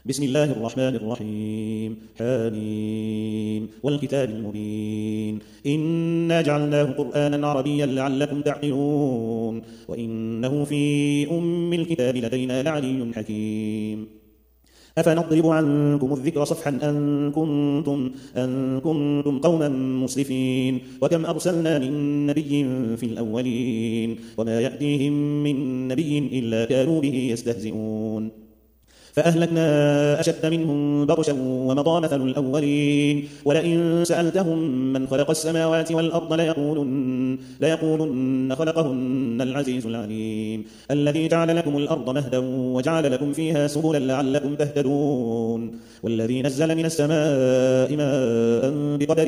بسم الله الرحمن الرحيم حميم والكتاب المبين إنا جعلناه قرآنا عربيا لعلكم تعقلون وإنه في أم الكتاب لدينا لعلي حكيم أفنضرب عنكم الذكر صفحا أن كنتم قوما مسرفين وكم أرسلنا من نبي في الأولين وما يأتيهم من نبي إلا كانوا به يستهزئون فأهلكنا أشد منهم بطشا ومضى مثل الأولين ولئن سألتهم من خلق السماوات والأرض ليقولن خلقهن العزيز العليم الذي جعل لكم الأرض مهدا وجعل لكم فيها سبلا لعلكم تهتدون والذي نزل من السماء ماء بقدر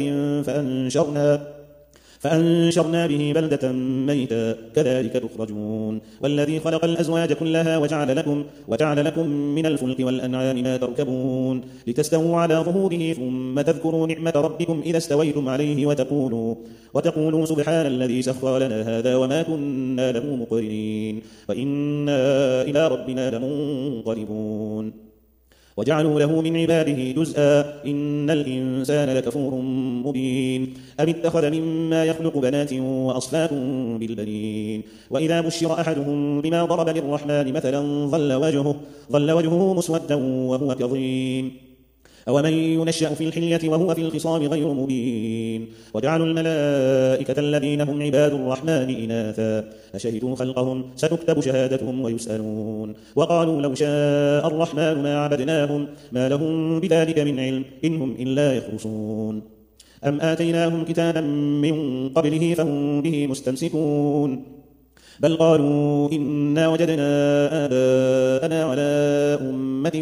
فأنشرنا به بلدة ميتا كذلك تخرجون والذي خلق الأزواج كلها وجعل لكم من الفلك والأنعام ما تركبون لتستووا على ظهوره ثم تذكروا نعمة ربكم إذا استويتم عليه وتقولوا سبحان الذي سخر لنا هذا وما كنا له مقرنين وإنا إلى ربنا لمنقلبون وجعلوا له من عباده جزءا إن الإنسان لكفور مبين أم اتخذ مما يخلق بنات وأصفاكم بالبنين وإذا بشر أحدهم بما ضرب للرحمن مثلا ظل وجهه مسودا وهو كظيم أومن ينشأ في الحلية وهو في الخصام غير مبين وجعلوا الملائكة الذين هم عباد الرحمن إناثا أشهدوا خلقهم ستكتب شهادتهم ويسألون وقالوا لو شاء الرحمن ما عبدناهم ما لهم بذلك من علم إنهم إلا يخرصون أم آتيناهم كتابا من قبله فهم به مستمسكون بل قالوا إنا وجدنا آباءنا على أمة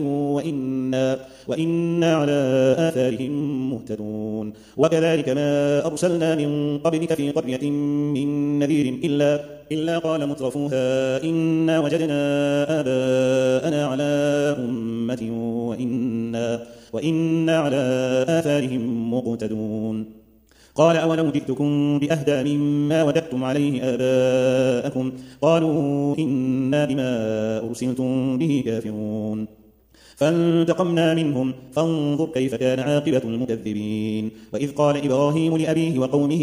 وإنا على آثارهم مهتدون وكذلك ما أرسلنا من قبلك في قرية من نذير إلا قال مترفوها إنا وجدنا آباءنا على أمة وإنا على آثارهم مقتدون قال أولو جئتكم بأهدى مما وجدتم عليه آباءكم قالوا إنا بما أرسلتم به كافرون فانتقمنا منهم فانظر كيف كان عاقبة المكذبين وإذ قال إبراهيم لأبيه وقومه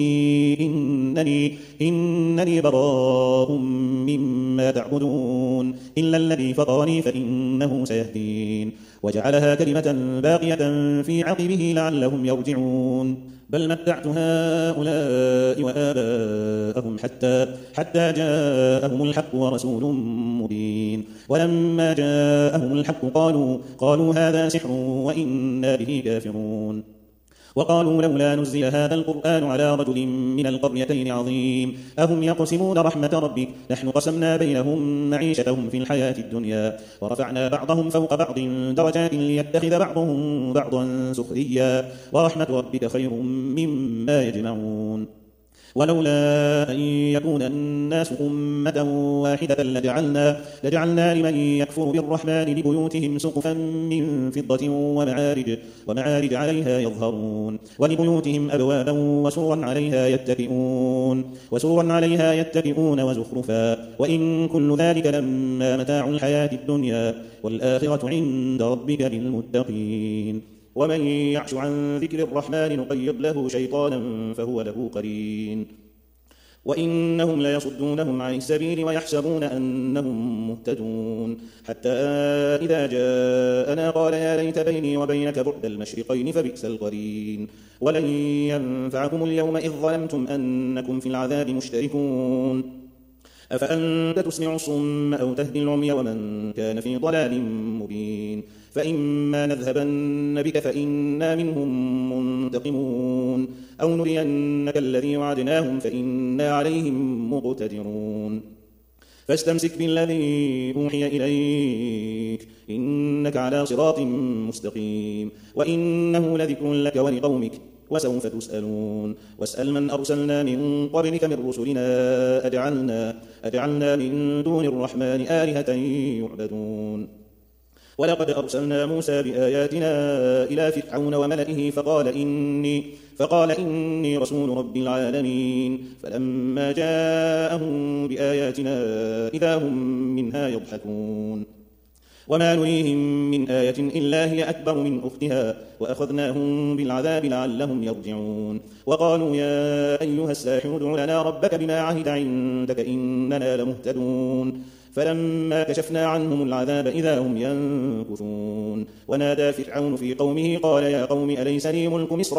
إنني براء مما تعبدون إلا الذي فطرني فإنه سيهدين وجعلها كلمة باقية في عقبه لعلهم يرجعون بل متعت هؤلاء وآباءهم حتى جاءهم الحق ورسول مبين ولما جاءهم الحق قالوا هذا سحر وإنا به كافرون وقالوا لولا نزل هذا القرآن على رجل من القريتين عظيم أهم يقسمون رحمة ربك نحن قسمنا بينهم معيشتهم في الحياة الدنيا ورفعنا بعضهم فوق بعض درجات ليتخذ بعضهم بعضا سخريا ورحمة ربك خير مما يجمعون ولولا أن يكون الناس أمة واحدة لجعلنا لمن يكفر بالرحمن لبيوتهم سقفا من فضة ومعارج عليها يظهرون ولبيوتهم أبوابا وسرا عليها يتكئون وزخرفا وإن كل ذلك لما متاع الحياة الدنيا والآخرة عند ربك للمتقين ومن يعش عن ذكر الرحمن نقيض له شيطانا فهو له قرين وإنهم ليصدونهم عن السبيل ويحسبون أنهم مهتدون حتى إذا جاءنا قال يا ليت بيني وبينك بعد المشرقين فبئس القرين ولن ينفعكم اليوم إذ ظلمتم أنكم في العذاب مشتركون أفأنت تسمع الصم أو تهدي العمي ومن كان في ضلال مبين فإما نذهبن بك فإنا منهم منتقمون أو نرينك الذي وعدناهم فإنا عليهم مقتدرون فاستمسك بالذي أوحي إليك إنك على صراط مستقيم وإنه لذكر لك ولقومك وسوف تسألون واسأل من أرسلنا من قبلك من رسلنا أجعلنا من دون الرحمن آلهة يعبدون ولقد أرسلنا موسى بآياتنا إلى فرعون وملئه فقال إني رسول رب العالمين فلما جاءهم بآياتنا إذا هم منها يضحكون وما نريهم من آية إلا هي أكبر من أختها وأخذناهم بالعذاب لعلهم يرجعون وقالوا يا أيها الساحر ادع لنا ربك بما عهد عندك إننا لمهتدون فلما كشفنا عنهم العذاب إذا هم ينكثون ونادى فرعون في قومه قال يا قوم أليس لي ملك مصر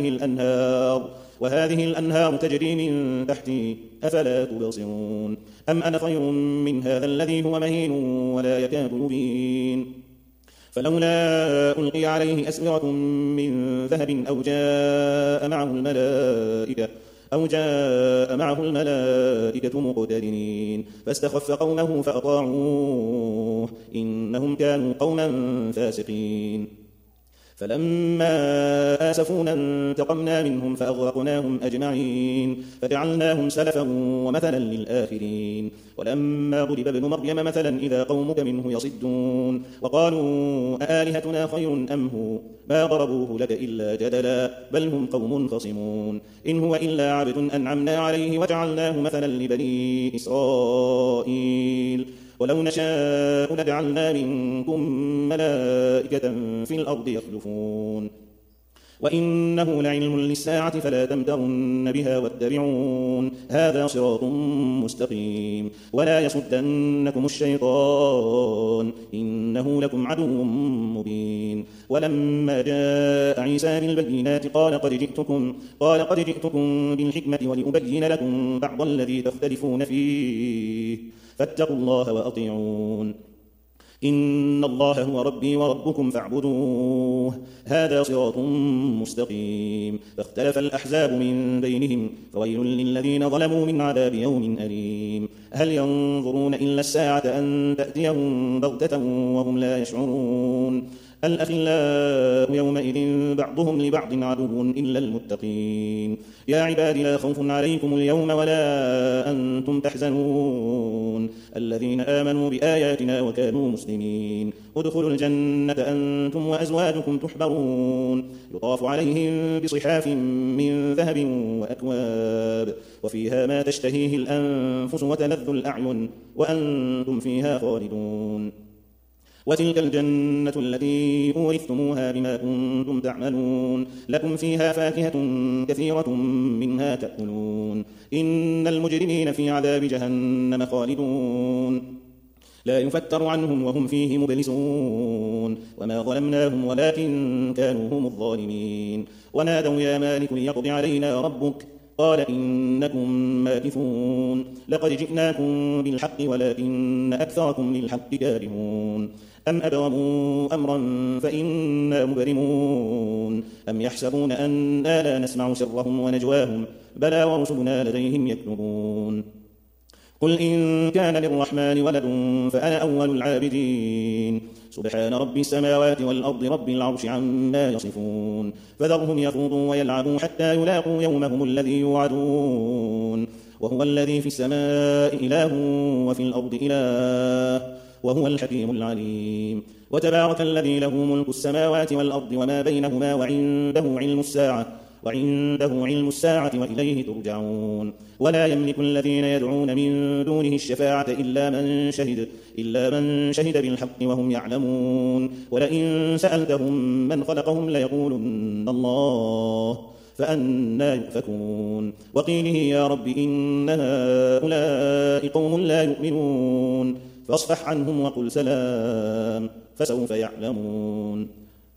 وهذه الأنهار تجري من تحتي أفلا تبصرون أم أنا خير من هذا الذي هو مهين ولا يكاد يبين فلولا ألقي عليه أسورة من ذهب أو جاء معه الملائكة مقترنين فاستخف قومه فأطاعوه إنهم كانوا قوما فاسقين فلما آسفونا انتقمنا منهم فأغرقناهم أجمعين فجعلناهم سلفا ومثلا للآخرين ولما ضرب ابن مريم مثلا إذا قومك منه يصدون وقالوا أآلهتنا خير أم هو ما ضربوه لك إلا جدلا بل هم قوم خصمون إن هو إلا عبد أنعمنا عليه وجعلناه مثلا لبني إسرائيل ولو نشاء لجعلنا منكم ملائكة في الأرض يخلفون وإنه لعلم للساعة فلا تمترن بها واتبعون هذا صراط مستقيم ولا يصدنكم الشيطان إنه لكم عدو مبين ولما جاء عيسى بالبينات قال قد جئتكم بالحكمة ولأبين لكم بعض الذي تختلفون فيه فاتقوا الله وأطيعون إن الله هو ربي وربكم فاعبدوه هذا صراط مستقيم فاختلف الأحزاب من بينهم فويل للذين ظلموا من عذاب يوم أليم هل ينظرون إلا الساعة أن تأتيهم بغتة وهم لا يشعرون الأخلاء يومئذ بعضهم لبعض عدو إلا المتقين يا عباد لا خوف عليكم اليوم ولا أنتم تحزنون الذين آمنوا بآياتنا وكانوا مسلمين ادخلوا الجنة أنتم وأزواجكم تحبرون يطاف عليهم بصحاف من ذهب وأكواب وفيها ما تشتهيه الأنفس وتلذ الأعين وأنتم فيها خالدون وتلك الجنة التي أورثتموها بما كنتم تعملون لكم فيها فاكهة كثيرة منها تأكلون إن المجرمين في عذاب جهنم خالدون لا يفتر عنهم وهم فيه مبلسون وما ظلمناهم ولكن كانوا هم الظالمين ونادوا يا مالك ليقض علينا ربك قال إنكم ماكثون لقد جئناكم بالحق ولكن أكثركم للحق كارهون أم أبرموا أمرا فإنا مبرمون أم يحسبون أنا لا نسمع سرهم ونجواهم بلى ورسلنا لديهم يكتبون قل إن كان للرحمن ولد فأنا أول العابدين سبحان رب السماوات والأرض رب العرش عما يصفون فذرهم يخوضوا ويلعبوا حتى يلاقوا يومهم الذي يوعدون وهو الذي في السماء إله وفي الأرض إله وهو الحكيم العليم وتبارك الذي له ملك السماوات والأرض وما بينهما وعنده علم الساعة وإليه ترجعون ولا يملك الذين يدعون من دونه الشفاعة إلا من شهد بالحق وهم يعلمون ولئن سألتهم من خلقهم ليقولن الله فأنى يؤفكون وقيله يا رب إن هؤلاء قوم لا يؤمنون فاصفح عنهم وقل سلام فسوف يعلمون